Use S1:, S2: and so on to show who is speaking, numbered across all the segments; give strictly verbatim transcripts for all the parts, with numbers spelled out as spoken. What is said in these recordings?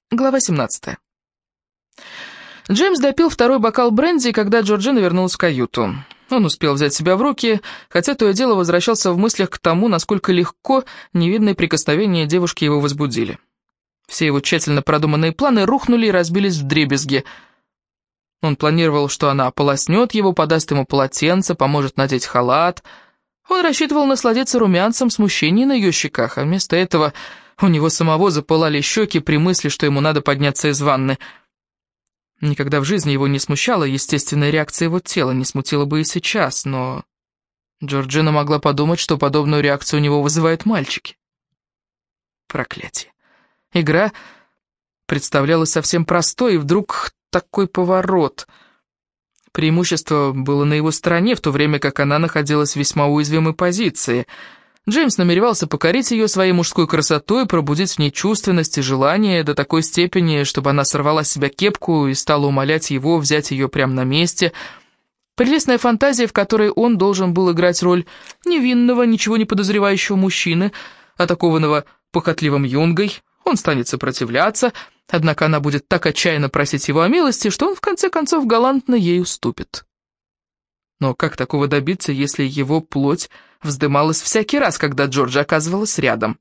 S1: Глава семнадцатая. Джеймс допил второй бокал бренди, когда Джорджина вернулась в каюту. Он успел взять себя в руки, хотя то и дело возвращался в мыслях к тому, насколько легко невидные прикосновения девушки его возбудили. Все его тщательно продуманные планы рухнули и разбились вдребезги. Он планировал, что она ополоснет его, подаст ему полотенце, поможет надеть халат. Он рассчитывал насладиться румянцем смущения на ее щеках, а вместо этого... У него самого запылали щеки при мысли, что ему надо подняться из ванны. Никогда в жизни его не смущала естественная реакция его тела, не смутила бы и сейчас, но... Джорджина могла подумать, что подобную реакцию у него вызывают мальчики. Проклятие. Игра представлялась совсем простой, и вдруг такой поворот. Преимущество было на его стороне, в то время как она находилась в весьма уязвимой позиции — Джеймс намеревался покорить ее своей мужской красотой, пробудить в ней чувственность и желание до такой степени, чтобы она сорвала с себя кепку и стала умолять его взять ее прямо на месте. Прелестная фантазия, в которой он должен был играть роль невинного, ничего не подозревающего мужчины, атакованного похотливым юнгой. Он станет сопротивляться, однако она будет так отчаянно просить его о милости, что он в конце концов галантно ей уступит. Но как такого добиться, если его плоть вздымалась всякий раз, когда Джорджи оказывалась рядом?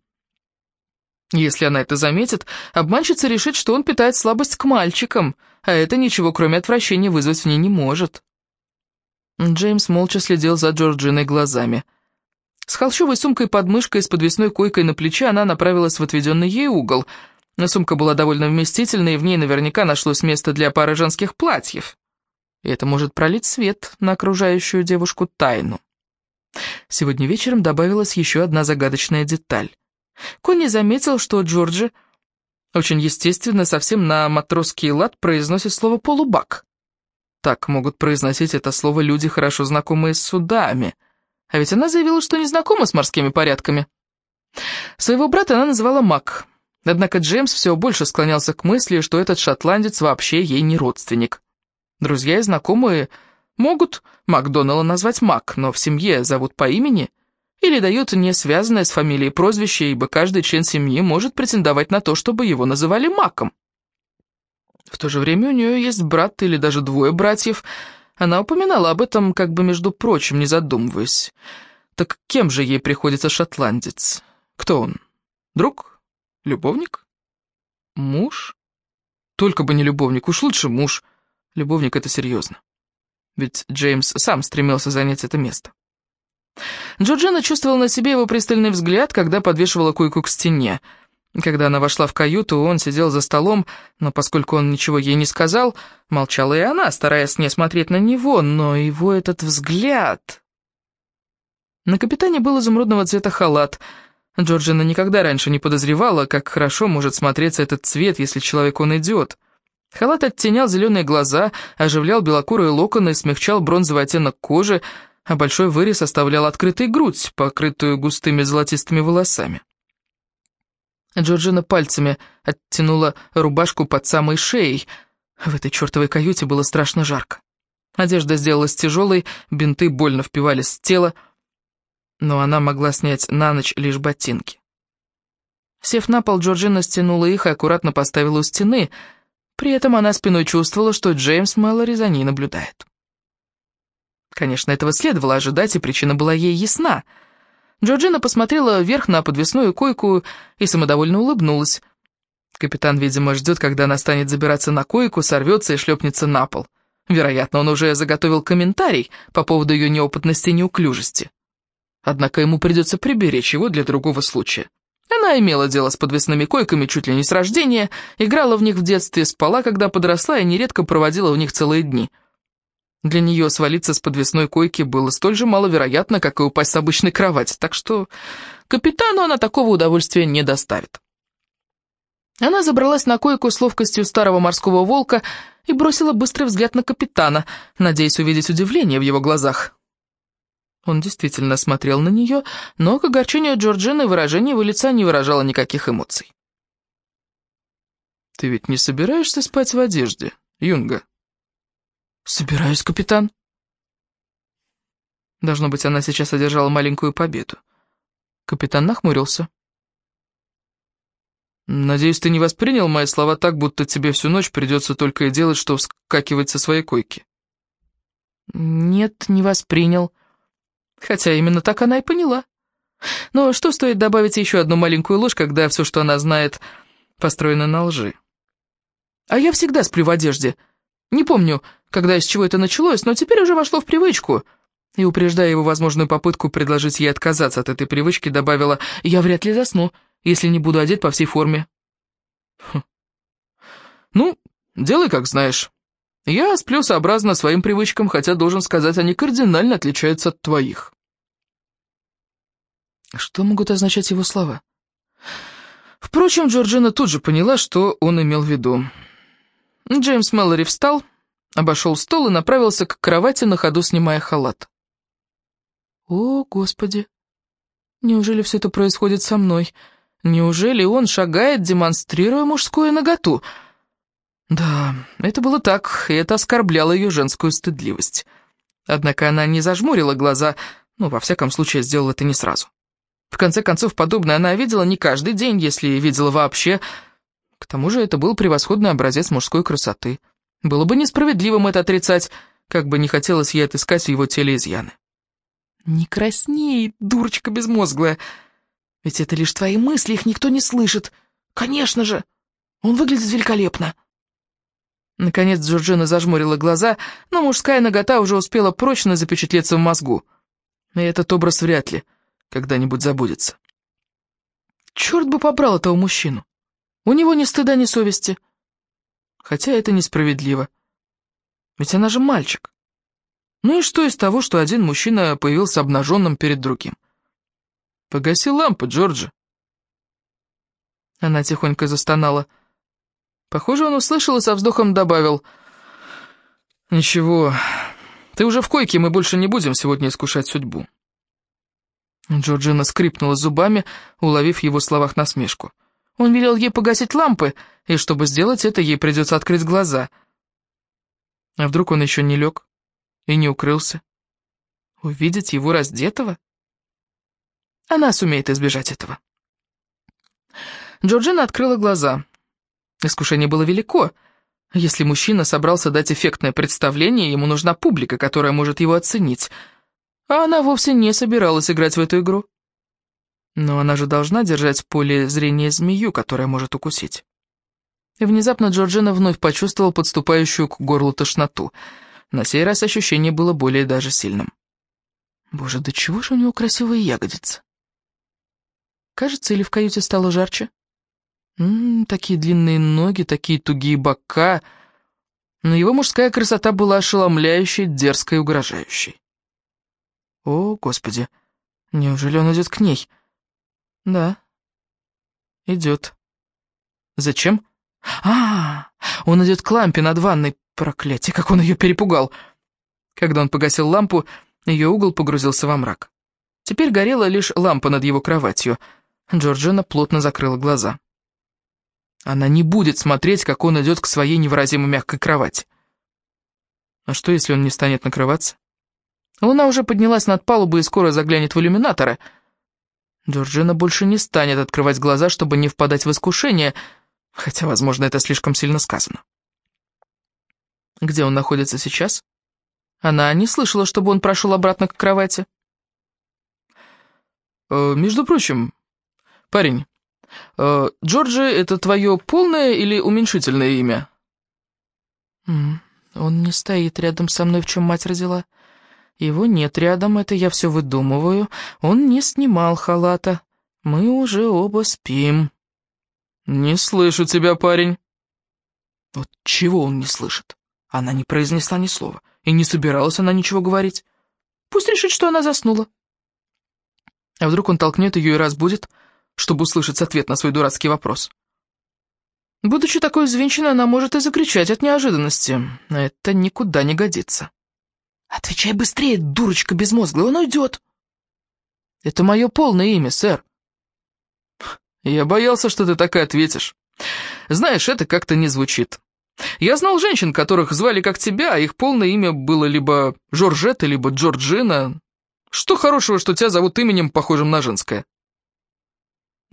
S1: Если она это заметит, обманщица решит, что он питает слабость к мальчикам, а это ничего, кроме отвращения, вызвать в ней не может. Джеймс молча следил за Джорджиной глазами. С холщовой сумкой под мышкой и с подвесной койкой на плече она направилась в отведенный ей угол. Но сумка была довольно вместительной, и в ней наверняка нашлось место для пары женских платьев. И это может пролить свет на окружающую девушку тайну. Сегодня вечером добавилась еще одна загадочная деталь. Конни заметил, что Джорджи очень естественно, совсем на матросский лад произносит слово «полубак». Так могут произносить это слово люди, хорошо знакомые с судами. А ведь она заявила, что не знакома с морскими порядками. Своего брата она называла Мак. Однако Джеймс все больше склонялся к мысли, что этот шотландец вообще ей не родственник. Друзья и знакомые могут Макдоналла назвать Мак, но в семье зовут по имени или дают не связанное с фамилией прозвище, ибо каждый член семьи может претендовать на то, чтобы его называли Маком. В то же время у нее есть брат или даже двое братьев. Она упоминала об этом, как бы между прочим, не задумываясь. Так кем же ей приходится шотландец? Кто он? Друг? Любовник? Муж? Только бы не любовник, уж лучше муж. Любовник — это серьезно. Ведь Джеймс сам стремился занять это место. Джорджина чувствовала на себе его пристальный взгляд, когда подвешивала койку к стене. Когда она вошла в каюту, он сидел за столом, но поскольку он ничего ей не сказал, молчала и она, стараясь не смотреть на него, но его этот взгляд... На капитане был изумрудного цвета халат. Джорджина никогда раньше не подозревала, как хорошо может смотреться этот цвет, если человек он идет. Халат оттенял зеленые глаза, оживлял белокурые локоны, смягчал бронзовый оттенок кожи, а большой вырез оставлял открытой грудь, покрытую густыми золотистыми волосами. Джорджина пальцами оттянула рубашку под самой шеей. В этой чертовой каюте было страшно жарко. Одежда сделалась тяжелой, бинты больно впивались в тело, но она могла снять на ночь лишь ботинки. Сев на пол, Джорджина стянула их и аккуратно поставила у стены. При этом она спиной чувствовала, что Джеймс Мэллори за ней наблюдает. Конечно, этого следовало ожидать, и причина была ей ясна. Джорджина посмотрела вверх на подвесную койку и самодовольно улыбнулась. Капитан, видимо, ждет, когда она станет забираться на койку, сорвется и шлепнется на пол. Вероятно, он уже заготовил комментарий по поводу ее неопытности и неуклюжести. Однако ему придется приберечь его для другого случая. Она имела дело с подвесными койками чуть ли не с рождения, играла в них в детстве, спала, когда подросла, и нередко проводила в них целые дни. Для нее свалиться с подвесной койки было столь же маловероятно, как и упасть с обычной кровати, так что капитану она такого удовольствия не доставит. Она забралась на койку с ловкостью старого морского волка и бросила быстрый взгляд на капитана, надеясь увидеть удивление в его глазах. Он действительно смотрел на нее, но к огорчению Джорджины выражение его лица не выражало никаких эмоций. «Ты ведь не собираешься спать в одежде, Юнга?» «Собираюсь, капитан». Должно быть, она сейчас одержала маленькую победу. Капитан нахмурился. Надеюсь, ты не воспринял мои слова так, будто тебе всю ночь придется только и делать, что вскакивать со своей койки. Нет, не воспринял. Хотя именно так она и поняла. Но что стоит добавить еще одну маленькую ложь, когда все, что она знает, построено на лжи? А я всегда сплю в одежде. Не помню, когда и с чего это началось, но теперь уже вошло в привычку. И, упреждая его возможную попытку предложить ей отказаться от этой привычки, добавила: «Я вряд ли засну, если не буду одет по всей форме». Хм. «Ну, делай как знаешь. Я сплю сообразно своим привычкам, хотя, должен сказать, они кардинально отличаются от твоих». Что могут означать его слова? Впрочем, Джорджина тут же поняла, что он имел в виду. Джеймс Мэллори встал, обошел стол и направился к кровати, на ходу снимая халат. «О, Господи! Неужели все это происходит со мной? Неужели он шагает, демонстрируя мужскую наготу?» Да, это было так, и это оскорбляло ее женскую стыдливость. Однако она не зажмурила глаза, ну, во всяком случае, сделала это не сразу. В конце концов, подобное она видела не каждый день, если видела вообще. К тому же это был превосходный образец мужской красоты. Было бы несправедливым это отрицать, как бы не хотелось ей отыскать в его теле изъяны. «Не красней, дурочка безмозглая, ведь это лишь твои мысли, их никто не слышит. Конечно же, он выглядит великолепно». Наконец Джорджина зажмурила глаза, но мужская нагота уже успела прочно запечатлеться в мозгу. И этот образ вряд ли когда-нибудь забудется. Черт бы побрал этого мужчину. У него ни стыда, ни совести. Хотя это несправедливо. Ведь она же мальчик. Ну и что из того, что один мужчина появился обнаженным перед другим? «Погаси лампу, Джорджи». Она тихонько застонала. Похоже, он услышал и со вздохом добавил: «Ничего, ты уже в койке, мы больше не будем сегодня искушать судьбу». Джорджина скрипнула зубами, уловив в его словах насмешку. Он велел ей погасить лампы, и чтобы сделать это, ей придется открыть глаза. А вдруг он еще не лег и не укрылся? Увидеть его раздетого? Она сумеет избежать этого. Джорджина открыла глаза. Искушение было велико. Если мужчина собрался дать эффектное представление, ему нужна публика, которая может его оценить. А она вовсе не собиралась играть в эту игру. Но она же должна держать в поле зрения змею, которая может укусить. И внезапно Джорджина вновь почувствовала подступающую к горлу тошноту. На сей раз ощущение было более даже сильным. Боже, да чего же у него красивые ягодицы? Кажется, или в каюте стало жарче? М-м, такие длинные ноги, такие тугие бока. Но его мужская красота была ошеломляющей, дерзкой и угрожающей. О, Господи, неужели он идет к ней? Да, идет. Зачем? А, он идет к лампе над ванной. Проклятие, как он ее перепугал. Когда он погасил лампу, ее угол погрузился во мрак. Теперь горела лишь лампа над его кроватью. Джорджина плотно закрыла глаза. Она не будет смотреть, как он идет к своей невыразимо мягкой кровати. А что, если он не станет накрываться? Луна уже поднялась над палубой и скоро заглянет в иллюминаторы. Джорджина больше не станет открывать глаза, чтобы не впадать в искушение, хотя, возможно, это слишком сильно сказано. Где он находится сейчас? Она не слышала, чтобы он прошел обратно к кровати. «Э, между прочим, парень, э, Джорджи — это твое полное или уменьшительное имя?» М-м, «Он не стоит рядом со мной, в чем мать родила. Его нет рядом, это я все выдумываю. Он не снимал халата. Мы уже оба спим». «Не слышу тебя, парень». Вот чего он не слышит? Она не произнесла ни слова, и не собиралась она ничего говорить. Пусть решит, что она заснула. А вдруг он толкнет ее и разбудит, чтобы услышать ответ на свой дурацкий вопрос? Будучи такой взвинченной, она может и закричать от неожиданности. А это никуда не годится. «Отвечай быстрее, дурочка безмозглая, он уйдет!» «Это мое полное имя, сэр». «Я боялся, что ты так и ответишь. Знаешь, это как-то не звучит. Я знал женщин, которых звали как тебя, а их полное имя было либо Жоржетта, либо Джорджина. Что хорошего, что тебя зовут именем, похожим на женское?»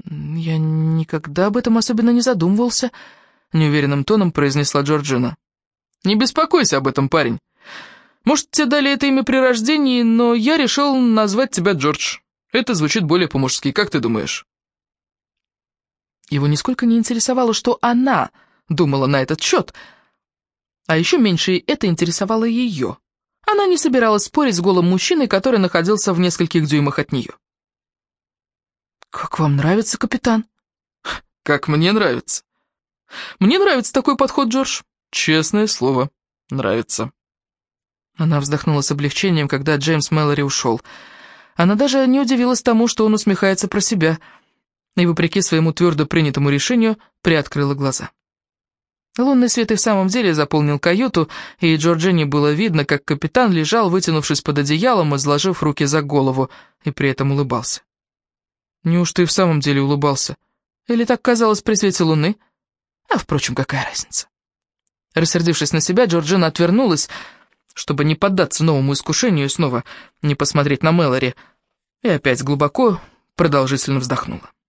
S1: «Я никогда об этом особенно не задумывался», — неуверенным тоном произнесла Джорджина. «Не беспокойся об этом, парень. Может, тебе дали это имя при рождении, но я решил назвать тебя Джордж. Это звучит более по-мужски, как ты думаешь?» Его нисколько не интересовало, что она думала на этот счет, а еще меньше это интересовало ее. Она не собиралась спорить с голым мужчиной, который находился в нескольких дюймах от нее. «Как вам нравится, капитан?» «Как мне нравится. Мне нравится такой подход, Джордж. Честное слово, нравится». Она вздохнула с облегчением, когда Джеймс Мэлори ушел. Она даже не удивилась тому, что он усмехается про себя, и, вопреки своему твердо принятому решению, приоткрыла глаза. Лунный свет и в самом деле заполнил каюту, и Джорджине было видно, как капитан лежал, вытянувшись под одеялом и сложив руки за голову, и при этом улыбался. Неужто и в самом деле улыбался? Или так казалось при свете луны? А, впрочем, какая разница? Рассердившись на себя, Джорджина отвернулась, чтобы не поддаться новому искушению и снова не посмотреть на Мэлори, и опять глубоко, продолжительно вздохнула.